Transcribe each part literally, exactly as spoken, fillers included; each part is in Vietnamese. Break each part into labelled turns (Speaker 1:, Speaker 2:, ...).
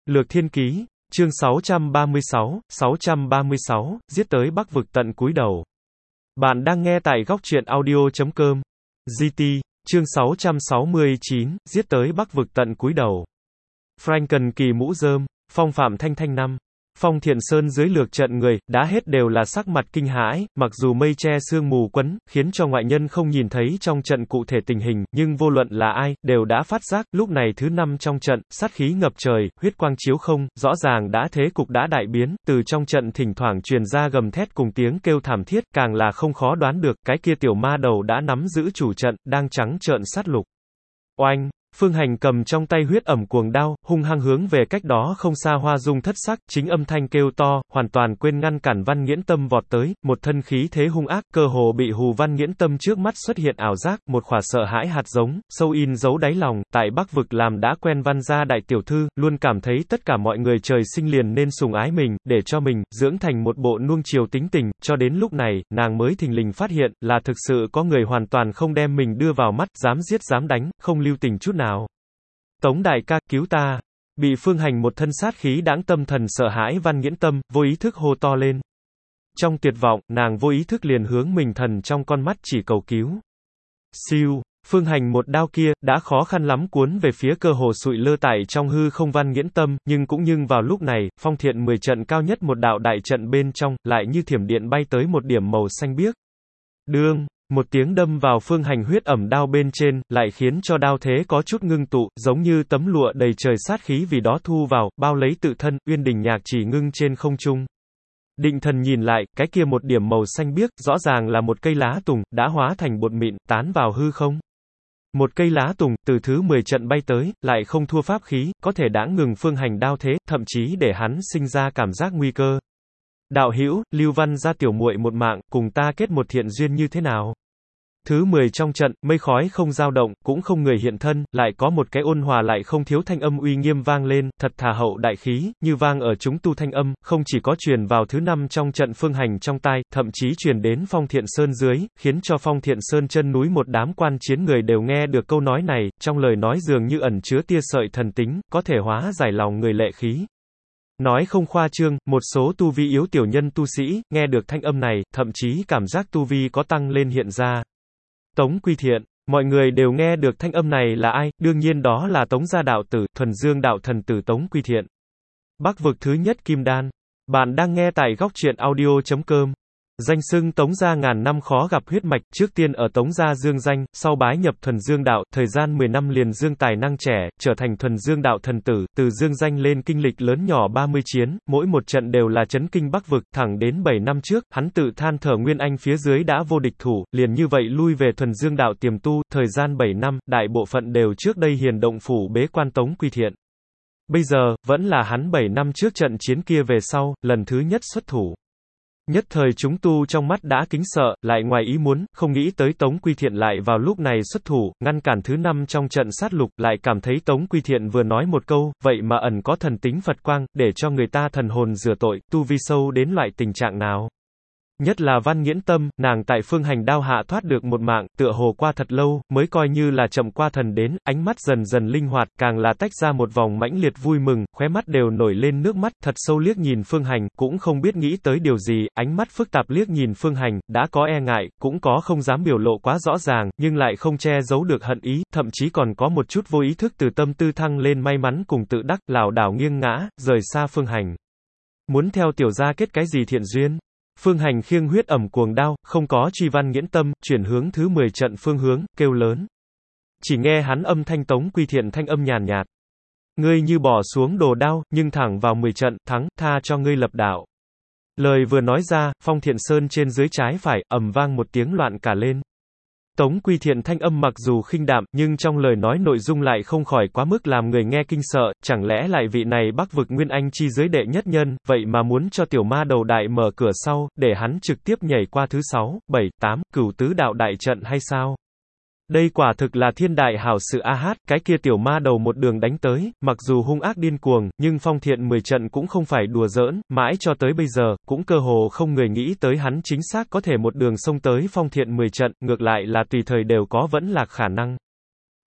Speaker 1: Lược Thiên Ký, chương sáu trăm ba mươi sáu, sáu trăm ba mươi sáu, giết tới Bắc vực tận cúi đầu. Bạn đang nghe tại góc truyện audio chấm com. giê tê, chương sáu trăm sáu mươi chín, giết tới Bắc vực tận cúi đầu. Franken Kỳ Mũ Rơm, Phong Phạm Thanh Thanh Năm. Phong Thiện Sơn dưới lược trận người, đã hết đều là sắc mặt kinh hãi, mặc dù mây che sương mù quấn, khiến cho ngoại nhân không nhìn thấy trong trận cụ thể tình hình, nhưng vô luận là ai, đều đã phát giác, lúc này thứ năm trong trận, sát khí ngập trời, huyết quang chiếu không, rõ ràng đã thế cục đã đại biến, từ trong trận thỉnh thoảng truyền ra gầm thét cùng tiếng kêu thảm thiết, càng là không khó đoán được, cái kia tiểu ma đầu đã nắm giữ chủ trận, đang trắng trợn sát lục. Oanh! Phương Hành cầm trong tay huyết ẩm cuồng đao, hung hăng hướng về cách đó không xa Hoa Dung thất sắc, chính âm thanh kêu to, hoàn toàn quên ngăn cản Văn Nghiễn Tâm vọt tới, một thân khí thế hung ác, cơ hồ bị hù Văn Nghiễn Tâm trước mắt xuất hiện ảo giác, một khỏa sợ hãi hạt giống, sâu in dấu đáy lòng, tại Bắc vực làm đã quen Văn gia đại tiểu thư, luôn cảm thấy tất cả mọi người trời sinh liền nên sủng ái mình, để cho mình, dưỡng thành một bộ nuông chiều tính tình, cho đến lúc này, nàng mới thình lình phát hiện, là thực sự có người hoàn toàn không đem mình đưa vào mắt, dám giết dám đánh, không lưu tình chút nào. Tống đại ca, cứu ta! Bị Phương Hành một thân sát khí đãng tâm thần sợ hãi Văn Nghiễn Tâm, vô ý thức hô to lên. Trong tuyệt vọng, nàng vô ý thức liền hướng mình thần trong con mắt chỉ cầu cứu. Siêu! Phương Hành một đao kia, đã khó khăn lắm cuốn về phía cơ hồ sụi lơ tại trong hư không Văn Nghiễn Tâm, nhưng cũng nhưng vào lúc này, Phong Thiện mười trận cao nhất một đạo đại trận bên trong, lại như thiểm điện bay tới một điểm màu xanh biếc. Đương! Một tiếng đâm vào Phương Hành huyết ẩm đao bên trên, lại khiến cho đao thế có chút ngưng tụ, giống như tấm lụa đầy trời sát khí vì đó thu vào, bao lấy tự thân, uyên đình nhạc chỉ ngưng trên không trung. Định thần nhìn lại, cái kia một điểm màu xanh biếc, rõ ràng là một cây lá tùng, đã hóa thành bột mịn, tán vào hư không. Một cây lá tùng, từ thứ mười trận bay tới, lại không thua pháp khí, có thể đã ngừng Phương Hành đao thế, thậm chí để hắn sinh ra cảm giác nguy cơ. Đạo hữu, Lưu Văn gia tiểu muội một mạng, cùng ta kết một thiện duyên như thế nào? Thứ mười trong trận, mây khói không dao động, cũng không người hiện thân, lại có một cái ôn hòa lại không thiếu thanh âm uy nghiêm vang lên, thật thà hậu đại khí, như vang ở chúng tu thanh âm, không chỉ có truyền vào thứ năm trong trận Phương Hành trong tai, thậm chí truyền đến Phong Thiện Sơn dưới, khiến cho Phong Thiện Sơn chân núi một đám quan chiến người đều nghe được câu nói này, trong lời nói dường như ẩn chứa tia sợi thần tính, có thể hóa giải lòng người lệ khí. Nói không khoa trương, một số tu vi yếu tiểu nhân tu sĩ, nghe được thanh âm này, thậm chí cảm giác tu vi có tăng lên hiện ra. Tống Quy Thiện, mọi người đều nghe được thanh âm này là ai, đương nhiên đó là Tống gia đạo tử, thuần dương đạo thần tử Tống Quy Thiện. Bắc vực thứ nhất Kim Đan. Bạn đang nghe tại góc truyện audio chấm com. Danh xưng Tống gia ngàn năm khó gặp huyết mạch, trước tiên ở Tống gia dương danh, sau bái nhập thuần dương đạo, thời gian mười năm liền dương tài năng trẻ, trở thành thuần dương đạo thần tử, từ dương danh lên kinh lịch lớn nhỏ ba mươi chiến, mỗi một trận đều là chấn kinh Bắc vực, thẳng đến bảy năm trước, hắn tự than thở Nguyên Anh phía dưới đã vô địch thủ, liền như vậy lui về thuần dương đạo tiềm tu, thời gian bảy năm, đại bộ phận đều trước đây hiền động phủ bế quan Tống Quy Thiện. Bây giờ, vẫn là hắn bảy năm trước trận chiến kia về sau, lần thứ nhất xuất thủ. Nhất thời chúng tu trong mắt đã kính sợ, lại ngoài ý muốn, không nghĩ tới Tống Quy Thiện lại vào lúc này xuất thủ, ngăn cản thứ năm trong trận sát lục, lại cảm thấy Tống Quy Thiện vừa nói một câu, vậy mà ẩn có thần tính Phật quang, để cho người ta thần hồn rửa tội, tu vi sâu đến loại tình trạng nào. Nhất là Văn Nghiễn Tâm, nàng tại Phương Hành đao hạ thoát được một mạng, tựa hồ qua thật lâu, mới coi như là chậm qua thần đến, ánh mắt dần dần linh hoạt, càng là tách ra một vòng mãnh liệt vui mừng, khóe mắt đều nổi lên nước mắt, thật sâu liếc nhìn Phương Hành, cũng không biết nghĩ tới điều gì, ánh mắt phức tạp liếc nhìn Phương Hành, đã có e ngại, cũng có không dám biểu lộ quá rõ ràng, nhưng lại không che giấu được hận ý, thậm chí còn có một chút vô ý thức từ tâm tư thăng lên may mắn cùng tự đắc, lảo đảo nghiêng ngã, rời xa Phương Hành. Muốn theo tiểu gia kết cái gì thiện duyên? Phương Hành khiêng huyết ẩm cuồng đao, không có truy Văn Nghiễn Tâm, chuyển hướng thứ mười trận phương hướng, kêu lớn. Chỉ nghe hắn âm thanh Tống Quy Thiện thanh âm nhàn nhạt. Ngươi như bỏ xuống đồ đao, nhưng thẳng vào mười trận, thắng, tha cho ngươi lập đạo. Lời vừa nói ra, Phong Thiện Sơn trên dưới trái phải, ầm vang một tiếng loạn cả lên. Tống Quy Thiện thanh âm mặc dù khinh đạm, nhưng trong lời nói nội dung lại không khỏi quá mức làm người nghe kinh sợ, chẳng lẽ lại vị này Bắc vực Nguyên Anh chi giới đệ nhất nhân, vậy mà muốn cho tiểu ma đầu đại mở cửa sau, để hắn trực tiếp nhảy qua thứ sáu, bảy, tám, cửu tứ đạo đại trận hay sao? Đây quả thực là thiên đại hảo sự a hát, cái kia tiểu ma đầu một đường đánh tới, mặc dù hung ác điên cuồng, nhưng Phong Thiện mười trận cũng không phải đùa giỡn, mãi cho tới bây giờ, cũng cơ hồ không người nghĩ tới hắn chính xác có thể một đường xông tới Phong Thiện mười trận, ngược lại là tùy thời đều có vẫn lạc khả năng.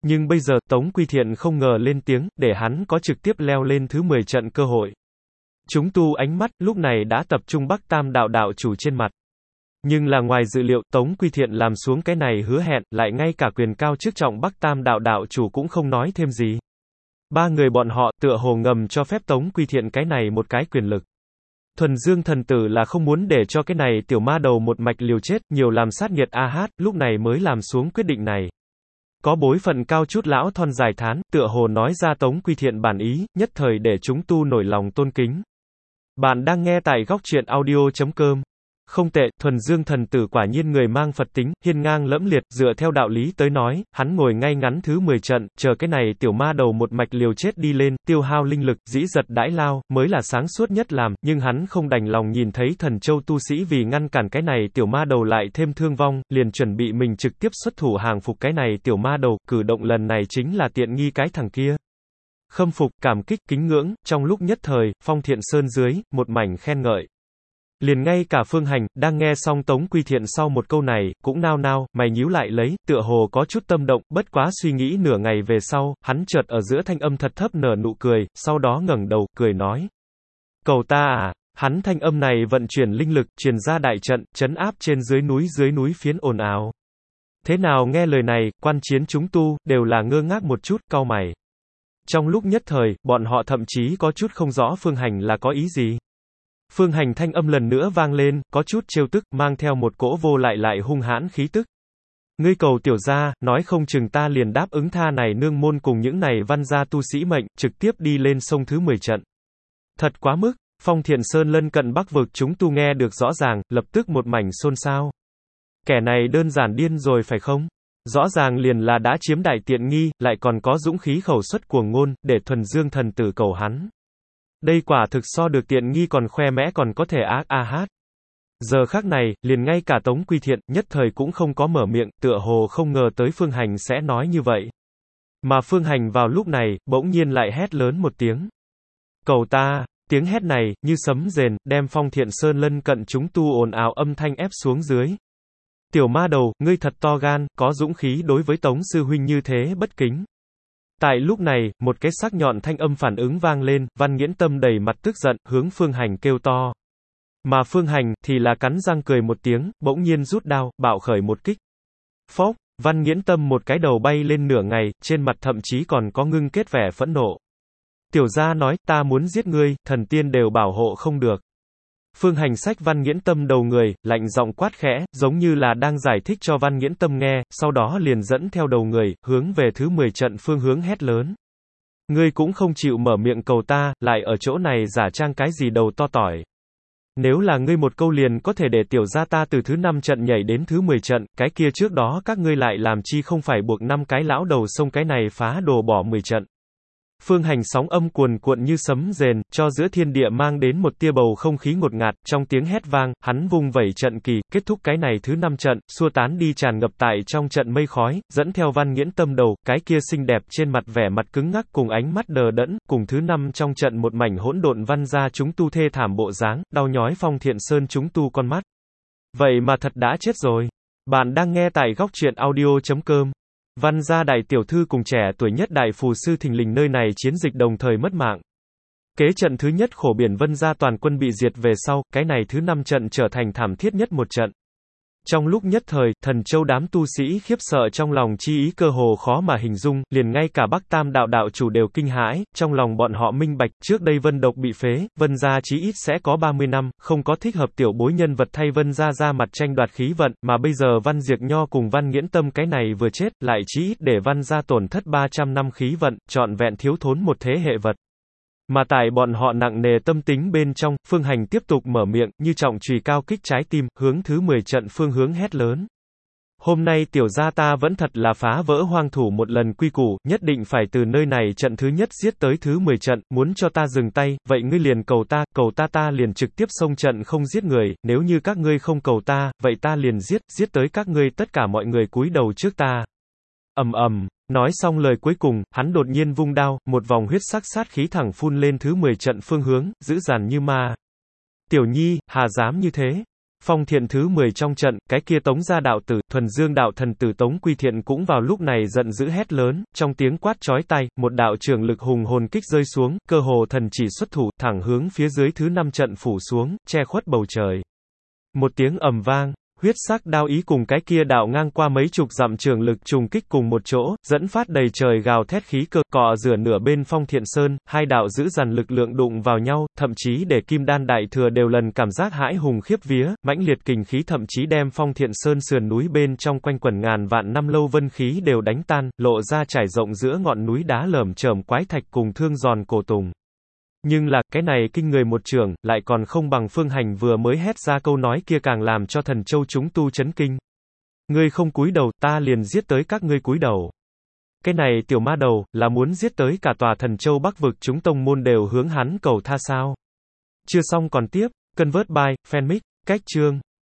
Speaker 1: Nhưng bây giờ, Tống Quy Thiện không ngờ lên tiếng, để hắn có trực tiếp leo lên thứ mười trận cơ hội. Chúng tu ánh mắt, lúc này đã tập trung Bắc Tam đạo đạo chủ trên mặt. Nhưng là ngoài dự liệu, Tống Quy Thiện làm xuống cái này hứa hẹn, lại ngay cả quyền cao chức trọng Bắc Tam đạo đạo chủ cũng không nói thêm gì. Ba người bọn họ, tựa hồ ngầm cho phép Tống Quy Thiện cái này một cái quyền lực. Thuần Dương thần tử là không muốn để cho cái này tiểu ma đầu một mạch liều chết, nhiều làm sát nghiệt a hát, lúc này mới làm xuống quyết định này. Có bối phận cao chút lão thon dài thán, tựa hồ nói ra Tống Quy Thiện bản ý, nhất thời để chúng tu nổi lòng tôn kính. Bạn đang nghe tại góc truyện audio chấm com. Không tệ, Thuần Dương thần tử quả nhiên người mang Phật tính, hiên ngang lẫm liệt, dựa theo đạo lý tới nói, hắn ngồi ngay ngắn thứ mười trận, chờ cái này tiểu ma đầu một mạch liều chết đi lên, tiêu hao linh lực, dĩ giật đãi lao, mới là sáng suốt nhất làm, nhưng hắn không đành lòng nhìn thấy Thần Châu tu sĩ vì ngăn cản cái này tiểu ma đầu lại thêm thương vong, liền chuẩn bị mình trực tiếp xuất thủ hàng phục cái này tiểu ma đầu, cử động lần này chính là tiện nghi cái thằng kia. Khâm phục, cảm kích, kính ngưỡng, trong lúc nhất thời, Phong Thiện Sơn dưới, một mảnh khen ngợi. Liền ngay cả Phương Hành, đang nghe xong Tống Quy Thiện sau một câu này, cũng nao nao, mày nhíu lại lấy, tựa hồ có chút tâm động, bất quá suy nghĩ nửa ngày về sau, hắn chợt ở giữa thanh âm thật thấp nở nụ cười, sau đó ngẩng đầu, cười nói. Cầu ta à, hắn thanh âm này vận chuyển linh lực, truyền ra đại trận, trấn áp trên dưới núi dưới núi phiến ồn ào. Thế nào nghe lời này, quan chiến chúng tu, đều là ngơ ngác một chút, cau mày. Trong lúc nhất thời, bọn họ thậm chí có chút không rõ Phương Hành là có ý gì. Phương Hành thanh âm lần nữa vang lên, có chút trêu tức, mang theo một cỗ vô lại lại hung hãn khí tức. Ngươi cầu tiểu gia, nói không chừng ta liền đáp ứng tha này nương môn cùng những này văn gia tu sĩ mệnh, trực tiếp đi lên sông thứ mười trận. Thật quá mức, Phong Thiện Sơn lân cận Bắc vực chúng tu nghe được rõ ràng, lập tức một mảnh xôn xao. Kẻ này đơn giản điên rồi phải không? Rõ ràng liền là đã chiếm đại tiện nghi, lại còn có dũng khí khẩu xuất cuồng ngôn, để Thuần Dương thần tử cầu hắn. Đây quả thực so được tiện nghi còn khoe mẽ còn có thể ác a hát. Giờ khắc này, liền ngay cả Tống Quy Thiện, nhất thời cũng không có mở miệng, tựa hồ không ngờ tới Phương Hành sẽ nói như vậy. Mà Phương Hành vào lúc này, bỗng nhiên lại hét lớn một tiếng. Cầu ta, tiếng hét này, như sấm rền, đem Phong Thiện Sơn lân cận chúng tu ồn ào âm thanh ép xuống dưới. Tiểu ma đầu, ngươi thật to gan, có dũng khí đối với Tống sư huynh như thế bất kính. Tại lúc này, một cái sắc nhọn thanh âm phản ứng vang lên, Văn Nghiễn Tâm đầy mặt tức giận, hướng Phương Hành kêu to. Mà Phương Hành, thì là cắn răng cười một tiếng, bỗng nhiên rút đao, bạo khởi một kích. Phốc, Văn Nghiễn Tâm một cái đầu bay lên nửa ngày, trên mặt thậm chí còn có ngưng kết vẻ phẫn nộ. Tiểu gia nói, ta muốn giết ngươi, thần tiên đều bảo hộ không được. Phương Hành xách Văn Nghiễn Tâm đầu người, lạnh giọng quát khẽ, giống như là đang giải thích cho Văn Nghiễn Tâm nghe, sau đó liền dẫn theo đầu người, hướng về thứ mười trận phương hướng hét lớn. Ngươi cũng không chịu mở miệng cầu ta, lại ở chỗ này giả trang cái gì đầu to tỏi. Nếu là ngươi một câu liền có thể để tiểu gia ta từ thứ năm trận nhảy đến thứ mười trận, cái kia trước đó các ngươi lại làm chi không phải buộc năm cái lão đầu sông cái này phá đồ bỏ mười trận. Phương Hành sóng âm cuồn cuộn như sấm rền, cho giữa thiên địa mang đến một tia bầu không khí ngột ngạt, trong tiếng hét vang, hắn vung vẩy trận kỳ, kết thúc cái này thứ năm trận, xua tán đi tràn ngập tại trong trận mây khói, dẫn theo Văn Nghiễn Tâm đầu, cái kia xinh đẹp trên mặt vẻ mặt cứng ngắc cùng ánh mắt đờ đẫn, cùng thứ năm trong trận một mảnh hỗn độn văn ra chúng tu thê thảm bộ dáng, đau nhói Phong Thiện Sơn chúng tu con mắt. Vậy mà thật đã chết rồi. Bạn đang nghe tại góc truyện audio chấm com. Văn gia đại tiểu thư cùng trẻ tuổi nhất đại phù sư thình lình nơi này chiến dịch đồng thời mất mạng. Kế trận thứ nhất khổ biển Vân gia toàn quân bị diệt về sau, cái này thứ năm trận trở thành thảm thiết nhất một trận. Trong lúc nhất thời, Thần Châu đám tu sĩ khiếp sợ trong lòng chi ý cơ hồ khó mà hình dung, liền ngay cả Bắc Tam đạo đạo chủ đều kinh hãi, trong lòng bọn họ minh bạch, trước đây Vân Độc bị phế, Vân gia chí ít sẽ có ba mươi năm, không có thích hợp tiểu bối nhân vật thay Vân gia ra mặt tranh đoạt khí vận, mà bây giờ Văn Diệt Nho cùng Văn Nghiễn Tâm cái này vừa chết, lại chí ít để Văn gia tổn thất ba trăm năm khí vận, trọn vẹn thiếu thốn một thế hệ vật. Mà tại bọn họ nặng nề tâm tính bên trong, Phương Hành tiếp tục mở miệng, như trọng chùy cao kích trái tim, hướng thứ mười trận phương hướng hét lớn. Hôm nay tiểu gia ta vẫn thật là phá vỡ hoang thủ một lần quy củ, nhất định phải từ nơi này trận thứ nhất giết tới thứ mười trận, muốn cho ta dừng tay, vậy ngươi liền cầu ta, cầu ta ta liền trực tiếp xông trận không giết người, nếu như các ngươi không cầu ta, vậy ta liền giết, giết tới các ngươi tất cả mọi người cúi đầu trước ta. Ầm ầm. Nói xong lời cuối cùng, hắn đột nhiên vung đao, một vòng huyết sắc sát khí thẳng phun lên thứ mười trận phương hướng, dữ dằn như ma. Tiểu Nhi, hà dám như thế? Phong Thiện thứ mười trong trận, cái kia Tống gia đạo tử, thuần dương đạo thần tử Tống Quy Thiện cũng vào lúc này giận dữ hét lớn, trong tiếng quát chói tai, một đạo trường lực hùng hồn kích rơi xuống, cơ hồ thần chỉ xuất thủ, thẳng hướng phía dưới thứ năm trận phủ xuống, che khuất bầu trời. Một tiếng ầm vang, huyết sắc đao ý cùng cái kia đạo ngang qua mấy chục dặm trường lực trùng kích cùng một chỗ, dẫn phát đầy trời gào thét khí cơ, cọ rửa nửa bên Phong Thiện Sơn, hai đạo dữ dằn lực lượng đụng vào nhau, thậm chí để Kim Đan đại thừa đều lần cảm giác hãi hùng khiếp vía, mãnh liệt kình khí thậm chí đem Phong Thiện Sơn sườn núi bên trong quanh quẩn ngàn vạn năm lâu vân khí đều đánh tan, lộ ra trải rộng giữa ngọn núi đá lởm chởm quái thạch cùng thương giòn cổ tùng. Nhưng là, cái này kinh người một trường, lại còn không bằng Phương Hành vừa mới hét ra câu nói kia càng làm cho thần châu chúng tu chấn kinh. Ngươi không cúi đầu, ta liền giết tới các ngươi cúi đầu. Cái này tiểu ma đầu, là muốn giết tới cả tòa thần châu Bắc vực chúng tông môn đều hướng hắn cầu tha sao. Chưa xong còn tiếp, Convert by, Fanmic, cách chương.